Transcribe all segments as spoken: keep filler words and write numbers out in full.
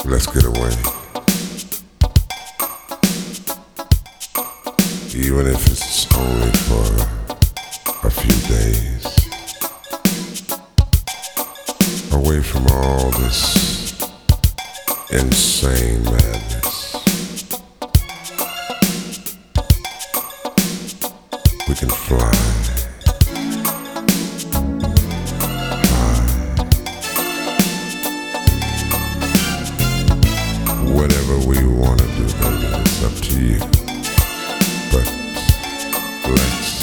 Let's get away. Even if it's only for a few days. Away from all this insane madness. We can fly. Whatever we want to do, baby, it's up to you. But let's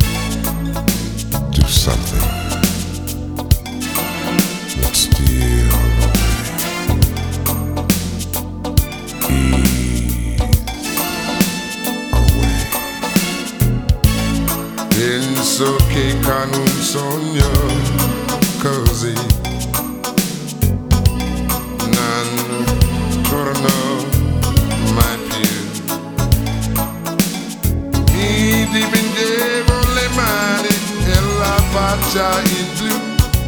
do something. Let's steal away. Ease away. Penso che con un sogno così torno mai più. Mi dipingevo le mani e la faccia in blu.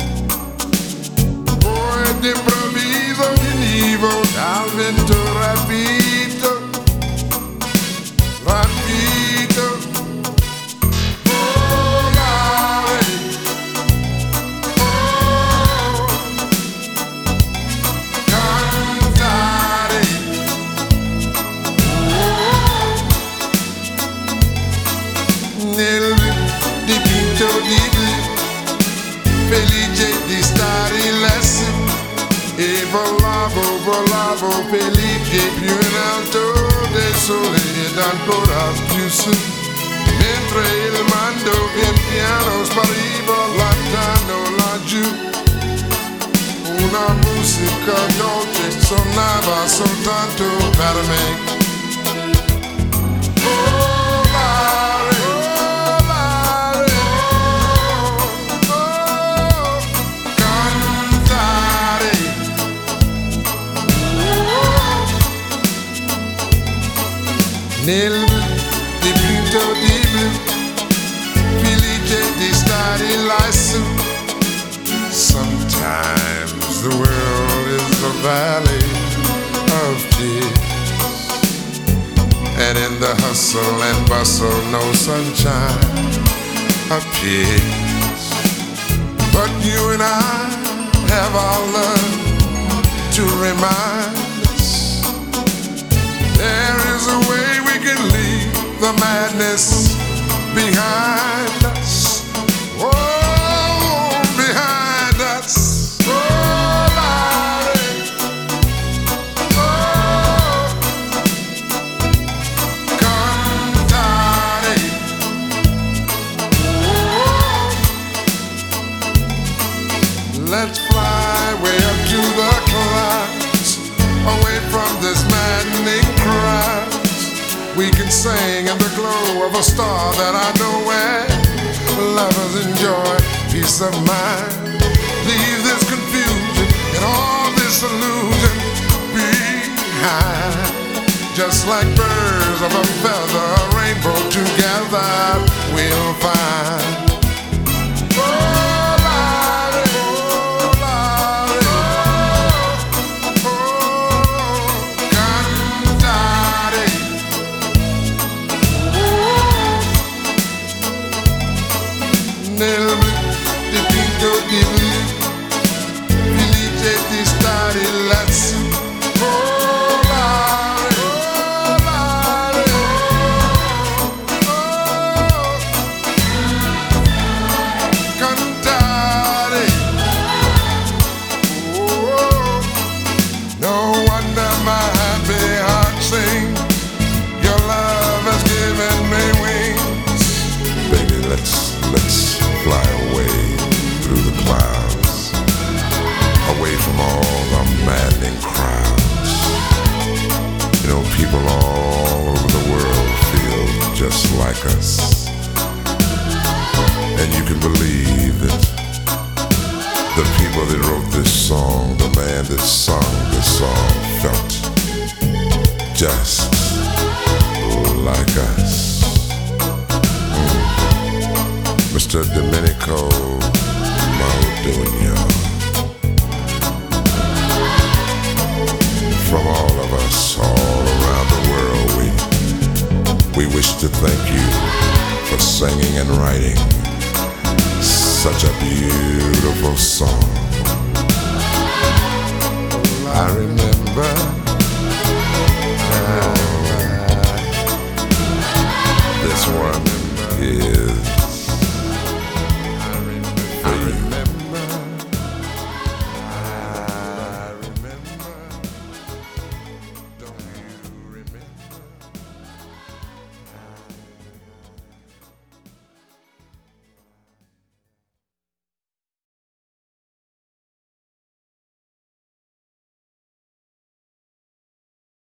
Poi d'improvviso finivo dal vento rapito, rapito. Volare, oh, cantare. Nel dipinto di blu, felice di stare lassù, e volavo, volavo felice più in alto del sole ed ancora più su, mentre il mondo pian piano spariva lontano laggiù. Una musica dolce suonava soltanto per me. Nel dipinto di blu, felice di stare lassù. Sometimes the world is a valley of tears, and in the hustle and bustle no sunshine appears. But you and I have our love to remind us there is a way we can leave the madness behind us. Oh, behind us. Oh, Lordy. Oh, cantare. Oh, let's fly way up to the clouds, away from this maddening crowd. We can sing in the glow of a star that I know where lovers enjoy peace of mind. Leave this confusion and all this illusion behind. Just like birds of a feather, a rainbow together we'll find. Nel dipinto di blu, felice di stare lassù. Volare, volare, oh, cantare. Oh, no wonder my happy heart sings. Your love has given me wings. Baby, let's, let's fly away through the clouds, away from all the maddening crowds. You know, people all over the world feel just like us. And you can believe that the people that wrote this song, the man that sung this song, felt just like us. Mister Domenico Modugno. wish to thank you for singing and writing such a beautiful song. I remember